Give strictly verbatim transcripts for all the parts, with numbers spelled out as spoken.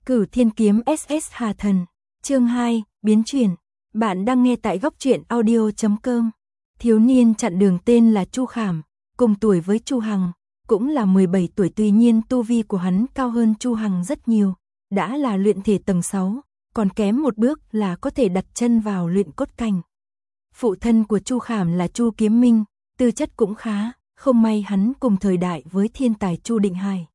Cửu Thiên Kiếm ét ét Hà Thần, chương hai, biến chuyển. Bạn đang nghe tại góc truyện audio chấm com. Thiếu niên chặn đường tên là Chu Khảm, cùng tuổi với Chu Hằng, cũng là mười bảy tuổi, tuy nhiên tu vi của hắn cao hơn Chu Hằng rất nhiều, đã là luyện thể tầng sáu, còn kém một bước là có thể đặt chân vào luyện cốt cảnh. Phụ thân của Chu Khảm là Chu Kiếm Minh, tư chất cũng khá, không may hắn cùng thời đại với thiên tài Chu Định Hải.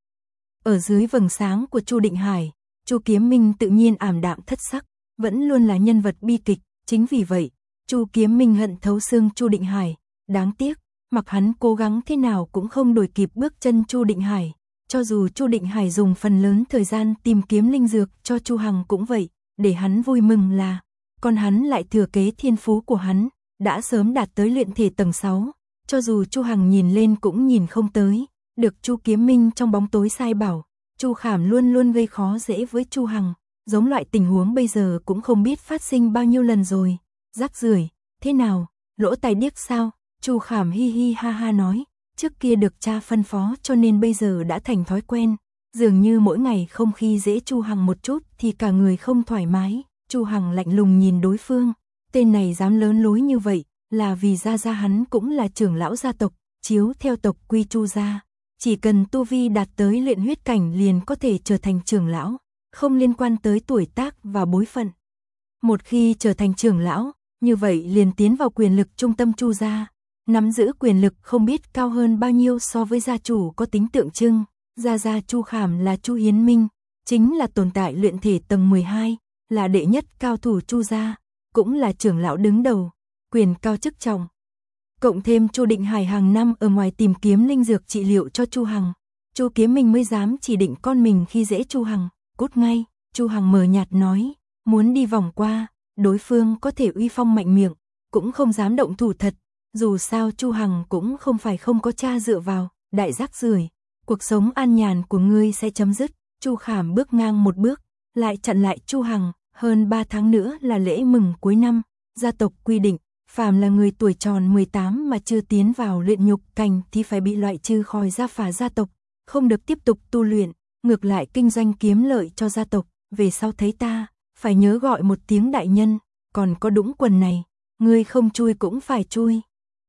Ở dưới vầng sáng của Chu Định Hải, Chu Kiếm Minh tự nhiên ảm đạm thất sắc, vẫn luôn là nhân vật bi kịch, chính vì vậy, Chu Kiếm Minh hận thấu xương Chu Định Hải, đáng tiếc, mặc hắn cố gắng thế nào cũng không đuổi kịp bước chân Chu Định Hải, cho dù Chu Định Hải dùng phần lớn thời gian tìm kiếm linh dược cho Chu Hằng cũng vậy, để hắn vui mừng là, còn hắn lại thừa kế thiên phú của hắn, đã sớm đạt tới luyện thể tầng sáu, cho dù Chu Hằng nhìn lên cũng nhìn không tới, được Chu Kiếm Minh trong bóng tối sai bảo. Chu Khảm luôn luôn gây khó dễ với Chu Hằng, giống loại tình huống bây giờ cũng không biết phát sinh bao nhiêu lần rồi. Rác rưởi, thế nào, lỗ tai điếc sao? Chu Khảm hi hi ha ha nói, trước kia được cha phân phó cho nên bây giờ đã thành thói quen, dường như mỗi ngày không khi dễ Chu Hằng một chút thì cả người không thoải mái. Chu Hằng lạnh lùng nhìn đối phương, tên này dám lớn lối như vậy, là vì gia gia hắn cũng là trưởng lão gia tộc, chiếu theo tộc quy Chu gia. Chỉ cần tu vi đạt tới luyện huyết cảnh liền có thể trở thành trưởng lão, không liên quan tới tuổi tác và bối phận. Một khi trở thành trưởng lão, như vậy liền tiến vào quyền lực trung tâm Chu gia, nắm giữ quyền lực không biết cao hơn bao nhiêu so với gia chủ có tính tượng trưng. Gia gia Chu Khảm là Chu Hiến Minh, chính là tồn tại luyện thể tầng mười hai, là đệ nhất cao thủ Chu gia, cũng là trưởng lão đứng đầu, quyền cao chức trọng. Cộng thêm Chu Định Hải hàng năm ở ngoài tìm kiếm linh dược trị liệu cho Chu Hằng, Chu Kiếm Minh mới dám chỉ định con mình khi dễ Chu Hằng. Cút ngay, Chu Hằng mờ nhạt nói, muốn đi vòng qua, đối phương có thể uy phong mạnh miệng, cũng không dám động thủ thật, dù sao Chu Hằng cũng không phải không có cha dựa vào, đại rác rưởi, cuộc sống an nhàn của ngươi sẽ chấm dứt. Chu Khảm bước ngang một bước, lại chặn lại Chu Hằng, hơn ba tháng nữa là lễ mừng cuối năm, gia tộc quy định, phàm là người tuổi tròn mười tám mà chưa tiến vào luyện nhục cảnh thì phải bị loại trừ khỏi gia phả gia tộc, không được tiếp tục tu luyện, ngược lại kinh doanh kiếm lợi cho gia tộc, về sau thấy ta, phải nhớ gọi một tiếng đại nhân, còn có đũng quần này, ngươi không chui cũng phải chui.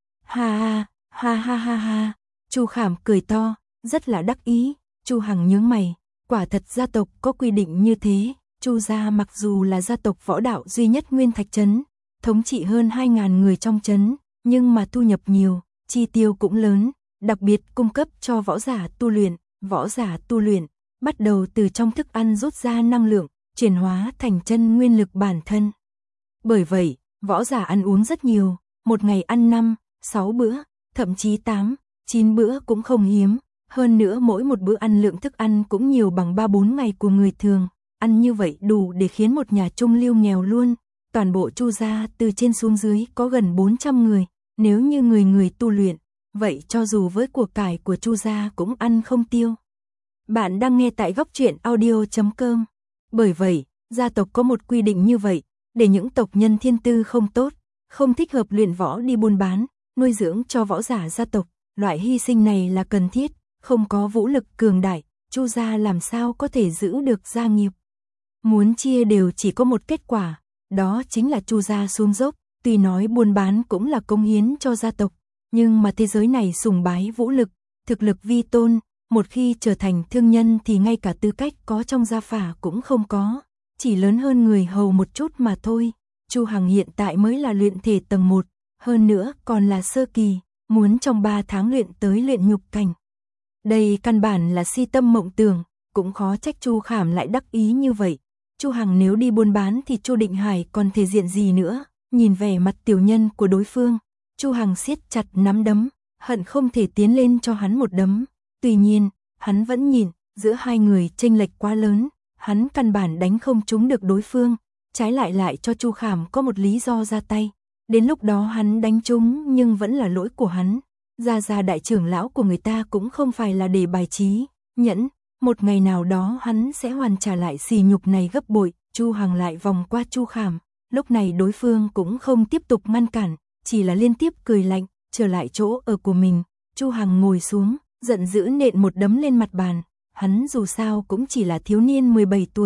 Ha ha, ha ha ha ha, Chu Khảm cười to, rất là đắc ý. Chu Hằng nhướng mày, quả thật gia tộc có quy định như thế, Chu gia mặc dù là gia tộc võ đạo duy nhất Nguyên Thạch trấn, thống trị hơn hai nghìn người trong trấn, nhưng mà thu nhập nhiều, chi tiêu cũng lớn, đặc biệt cung cấp cho võ giả tu luyện, võ giả tu luyện, bắt đầu từ trong thức ăn rút ra năng lượng, chuyển hóa thành chân nguyên lực bản thân. Bởi vậy, võ giả ăn uống rất nhiều, một ngày ăn năm, sáu bữa, thậm chí tám, chín bữa cũng không hiếm, hơn nữa mỗi một bữa ăn lượng thức ăn cũng nhiều bằng ba bốn ngày của người thường, ăn như vậy đủ để khiến một nhà trung lưu nghèo luôn. Toàn bộ Chu gia từ trên xuống dưới có gần bốn trăm người, nếu như người người tu luyện, vậy cho dù với của cải của Chu gia cũng ăn không tiêu. Bạn đang nghe tại góc truyện audio chấm com. Bởi vậy, gia tộc có một quy định như vậy, để những tộc nhân thiên tư không tốt, không thích hợp luyện võ đi buôn bán, nuôi dưỡng cho võ giả gia tộc, loại hy sinh này là cần thiết, không có vũ lực cường đại, Chu gia làm sao có thể giữ được gia nghiệp. Muốn chia đều chỉ có một kết quả. Đó chính là Chu gia xuống dốc, tuy nói buôn bán cũng là cống hiến cho gia tộc, nhưng mà thế giới này sùng bái vũ lực, thực lực vi tôn, một khi trở thành thương nhân thì ngay cả tư cách có trong gia phả cũng không có, chỉ lớn hơn người hầu một chút mà thôi. Chu Hằng hiện tại mới là luyện thể tầng một, hơn nữa còn là sơ kỳ, muốn trong ba tháng luyện tới luyện nhục cảnh. Đây căn bản là si tâm mộng tưởng, cũng khó trách Chu Khảm lại đắc ý như vậy. Chu Hằng nếu đi buôn bán thì Chu Định Hải còn thể diện gì nữa, nhìn vẻ mặt tiểu nhân của đối phương, Chu Hằng siết chặt nắm đấm, hận không thể tiến lên cho hắn một đấm, tuy nhiên, hắn vẫn nhìn, giữa hai người chênh lệch quá lớn, hắn căn bản đánh không trúng được đối phương, trái lại lại cho Chu Khảm có một lý do ra tay, đến lúc đó hắn đánh trúng nhưng vẫn là lỗi của hắn, gia gia đại trưởng lão của người ta cũng không phải là để bài trí, nhẫn. Một ngày nào đó hắn sẽ hoàn trả lại sỉ nhục này gấp bội. Chu Hằng lại vòng qua Chu Khảm, lúc này đối phương cũng không tiếp tục ngăn cản, chỉ là liên tiếp cười lạnh, trở lại chỗ ở của mình. Chu Hằng ngồi xuống, giận dữ nện một đấm lên mặt bàn, hắn dù sao cũng chỉ là thiếu niên mười bảy tuổi,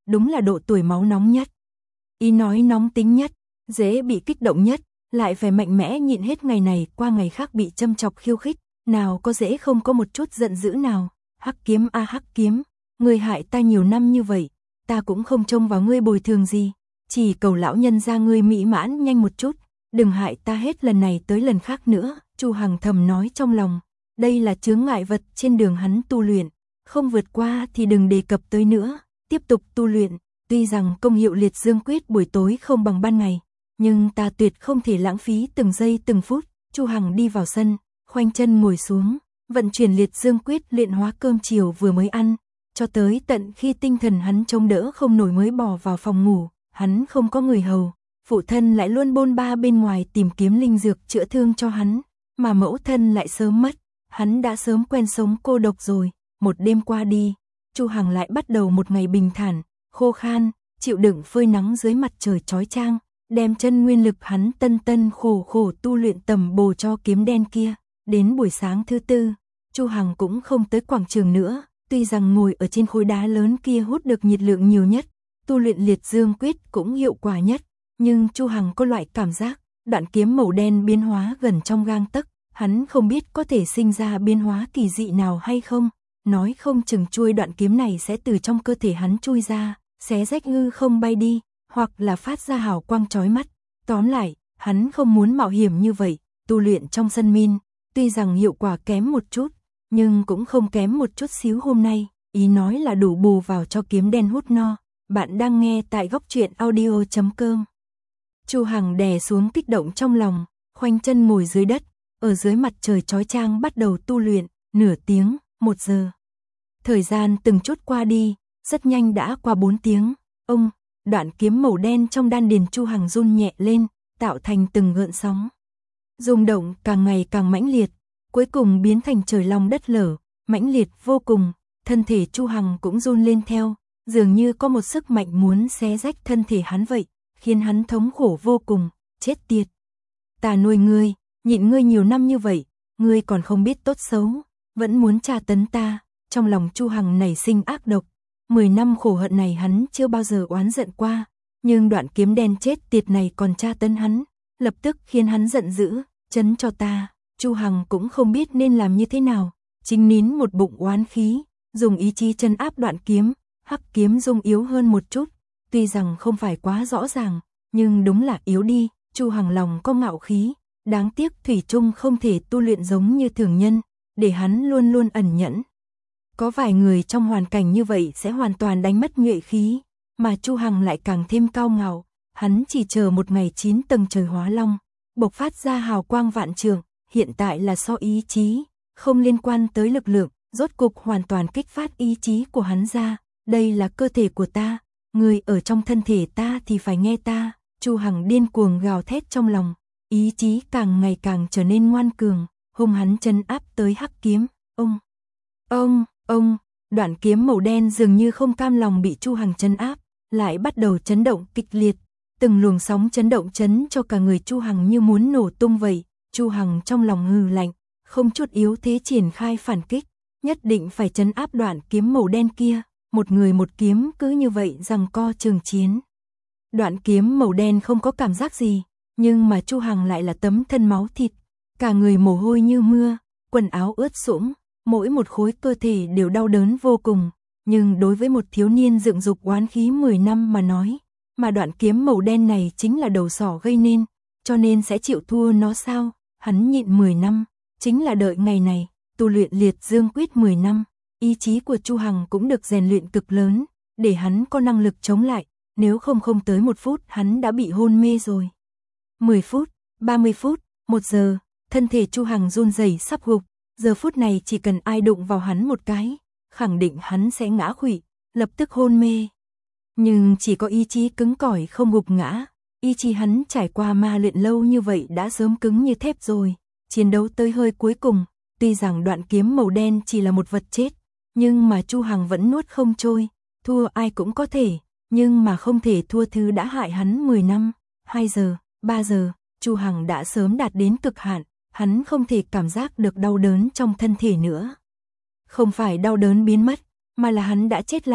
đúng là độ tuổi máu nóng nhất. Ý nói nóng tính nhất, dễ bị kích động nhất, lại phải mạnh mẽ nhịn hết ngày này qua ngày khác bị châm chọc khiêu khích, nào có dễ không có một chút giận dữ nào. Hắc kiếm a hắc kiếm, ngươi hại ta nhiều năm như vậy, ta cũng không trông vào ngươi bồi thường gì, chỉ cầu lão nhân gia ngươi mỹ mãn nhanh một chút, đừng hại ta hết lần này tới lần khác nữa. Chu Hằng thầm nói trong lòng, đây là chướng ngại vật trên đường hắn tu luyện, không vượt qua thì đừng đề cập tới nữa, tiếp tục tu luyện. Tuy rằng công hiệu liệt dương quyết buổi tối không bằng ban ngày, nhưng ta tuyệt không thể lãng phí từng giây từng phút. Chu Hằng đi vào sân, khoanh chân ngồi xuống, vận chuyển liệt dương quyết luyện hóa. Cơm chiều vừa mới ăn, cho tới tận khi tinh thần hắn chống đỡ không nổi mới bỏ vào phòng ngủ. Hắn không có người hầu, phụ thân lại luôn bôn ba bên ngoài tìm kiếm linh dược chữa thương cho hắn, mà mẫu thân lại sớm mất, hắn đã sớm quen sống cô độc rồi. Một đêm qua đi, Chu Hằng lại bắt đầu một ngày bình thản, khô khan, chịu đựng phơi nắng dưới mặt trời chói chang, đem chân nguyên lực hắn tân tân khổ khổ tu luyện tầm bổ cho kiếm đen kia. Đến buổi sáng thứ tư, Chu Hằng cũng không tới quảng trường nữa, tuy rằng ngồi ở trên khối đá lớn kia hút được nhiệt lượng nhiều nhất, tu luyện liệt dương quyết cũng hiệu quả nhất, nhưng Chu Hằng có loại cảm giác, đoạn kiếm màu đen biến hóa gần trong gang tấc, hắn không biết có thể sinh ra biến hóa kỳ dị nào hay không, nói không chừng chuôi đoạn kiếm này sẽ từ trong cơ thể hắn chui ra, xé rách hư không bay đi, hoặc là phát ra hào quang chói mắt. Tóm lại, hắn không muốn mạo hiểm như vậy, tu luyện trong sân min, tuy rằng hiệu quả kém một chút, nhưng cũng không kém một chút xíu. Hôm nay, ý nói là đủ bù vào cho kiếm đen hút no. Bạn đang nghe tại góc truyện audio chấm com. Chu Hằng đè xuống kích động trong lòng, khoanh chân ngồi dưới đất, ở dưới mặt trời chói chang bắt đầu tu luyện. Nửa tiếng, một giờ. Thời gian từng chút qua đi, rất nhanh đã qua bốn tiếng. Ông, đoạn kiếm màu đen trong đan điền Chu Hằng run nhẹ lên, tạo thành từng gợn sóng. Rung động càng ngày càng mãnh liệt, cuối cùng biến thành trời long đất lở, mãnh liệt vô cùng. Thân thể Chu Hằng cũng run lên theo, dường như có một sức mạnh muốn xé rách thân thể hắn vậy, khiến hắn thống khổ vô cùng. Chết tiệt! Ta nuôi ngươi, nhịn ngươi nhiều năm như vậy, ngươi còn không biết tốt xấu, vẫn muốn tra tấn ta. Trong lòng Chu Hằng nảy sinh ác độc, mười năm khổ hận này hắn chưa bao giờ oán giận qua, nhưng đoạn kiếm đen chết tiệt này còn tra tấn hắn, lập tức khiến hắn giận dữ. Chấn cho ta! Chu Hằng cũng không biết nên làm như thế nào, chính nín một bụng oán khí, dùng ý chí chân áp đoạn kiếm. Hắc kiếm dung yếu hơn một chút, tuy rằng không phải quá rõ ràng, nhưng đúng là yếu đi. Chu Hằng lòng có ngạo khí, đáng tiếc thủy chung không thể tu luyện giống như thường nhân, để hắn luôn luôn ẩn nhẫn. Có vài người trong hoàn cảnh như vậy sẽ hoàn toàn đánh mất nhuệ khí, mà Chu Hằng lại càng thêm cao ngạo, hắn chỉ chờ một ngày chín tầng trời hóa long, bộc phát ra hào quang vạn trượng, hiện tại là so ý chí, không liên quan tới lực lượng, rốt cục hoàn toàn kích phát ý chí của hắn ra. Đây là cơ thể của ta, người ở trong thân thể ta thì phải nghe ta. Chu Hằng điên cuồng gào thét trong lòng, ý chí càng ngày càng trở nên ngoan cường, hung hắn chân áp tới hắc kiếm. Ông, ông, ông, đoạn kiếm màu đen dường như không cam lòng bị Chu Hằng chân áp, lại bắt đầu chấn động kịch liệt, từng luồng sóng chấn động chấn cho cả người Chu Hằng như muốn nổ tung vậy. Chu Hằng trong lòng hừ lạnh, không chút yếu thế triển khai phản kích, nhất định phải chấn áp đoạn kiếm màu đen kia. Một người một kiếm cứ như vậy giằng co trường chiến. Đoạn kiếm màu đen không có cảm giác gì, nhưng mà Chu Hằng lại là tấm thân máu thịt, cả người mồ hôi như mưa, quần áo ướt sũng, mỗi một khối cơ thể đều đau đớn vô cùng. Nhưng đối với một thiếu niên dựng dục oán khí mười năm mà nói, mà đoạn kiếm màu đen này chính là đầu sỏ gây nên, cho nên sẽ chịu thua nó sao? Hắn nhịn mười năm, chính là đợi ngày này, tu luyện liệt dương quyết mười năm. Ý chí của Chu Hằng cũng được rèn luyện cực lớn, để hắn có năng lực chống lại, nếu không không tới một phút hắn đã bị hôn mê rồi. mười phút, ba mươi phút, một giờ, thân thể Chu Hằng run rẩy sắp gục, giờ phút này chỉ cần ai đụng vào hắn một cái, khẳng định hắn sẽ ngã khuỵu, lập tức hôn mê. Nhưng chỉ có ý chí cứng cỏi không gục ngã, ý chí hắn trải qua ma luyện lâu như vậy đã sớm cứng như thép rồi, chiến đấu tới hơi cuối cùng, tuy rằng đoạn kiếm màu đen chỉ là một vật chết, nhưng mà Chu Hằng vẫn nuốt không trôi, thua ai cũng có thể, nhưng mà không thể thua thứ đã hại hắn mười năm. Hai giờ, ba giờ, Chu Hằng đã sớm đạt đến cực hạn, hắn không thể cảm giác được đau đớn trong thân thể nữa. Không phải đau đớn biến mất, mà là hắn đã chết lặng,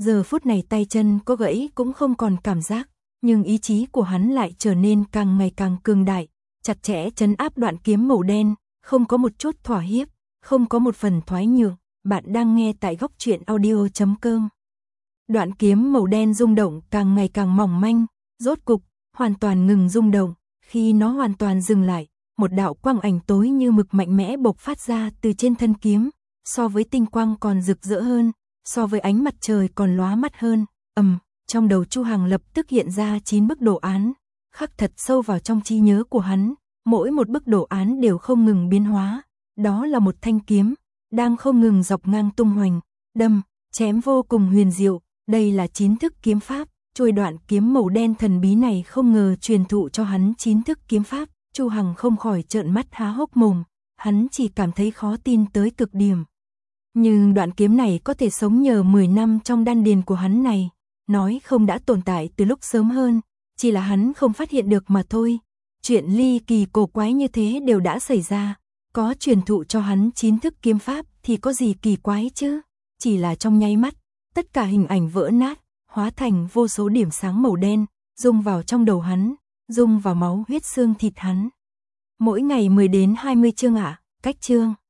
Giờ phút này tay chân có gãy cũng không còn cảm giác, nhưng ý chí của hắn lại trở nên càng ngày càng cường đại, chặt chẽ trấn áp đoạn kiếm màu đen, không có một chút thỏa hiếp, không có một phần thoái nhượng. Bạn đang nghe tại góc truyện audio chấm com. Đoạn kiếm màu đen rung động càng ngày càng mỏng manh, rốt cục, hoàn toàn ngừng rung động. Khi nó hoàn toàn dừng lại, một đạo quang ảnh tối như mực mạnh mẽ bộc phát ra từ trên thân kiếm, so với tinh quang còn rực rỡ hơn, so với ánh mặt trời còn lóa mắt hơn. Ầm, trong đầu Chu Hằng lập tức hiện ra chín bức đồ án, khắc thật sâu vào trong trí nhớ của hắn, mỗi một bức đồ án đều không ngừng biến hóa, đó là một thanh kiếm đang không ngừng dọc ngang tung hoành, đâm, chém vô cùng huyền diệu. Đây là chín thức kiếm pháp, chuôi đoạn kiếm màu đen thần bí này không ngờ truyền thụ cho hắn chín thức kiếm pháp. Chu Hằng không khỏi trợn mắt há hốc mồm, hắn chỉ cảm thấy khó tin tới cực điểm. Nhưng đoạn kiếm này có thể sống nhờ mười năm trong đan điền của hắn này, nói không đã tồn tại từ lúc sớm hơn, chỉ là hắn không phát hiện được mà thôi. Chuyện ly kỳ cổ quái như thế đều đã xảy ra, có truyền thụ cho hắn chín thức kiếm pháp thì có gì kỳ quái chứ? Chỉ là trong nháy mắt, tất cả hình ảnh vỡ nát, hóa thành vô số điểm sáng màu đen, rung vào trong đầu hắn, rung vào máu huyết xương thịt hắn. Mỗi ngày mười đến hai mươi chương ạ, à, cách chương.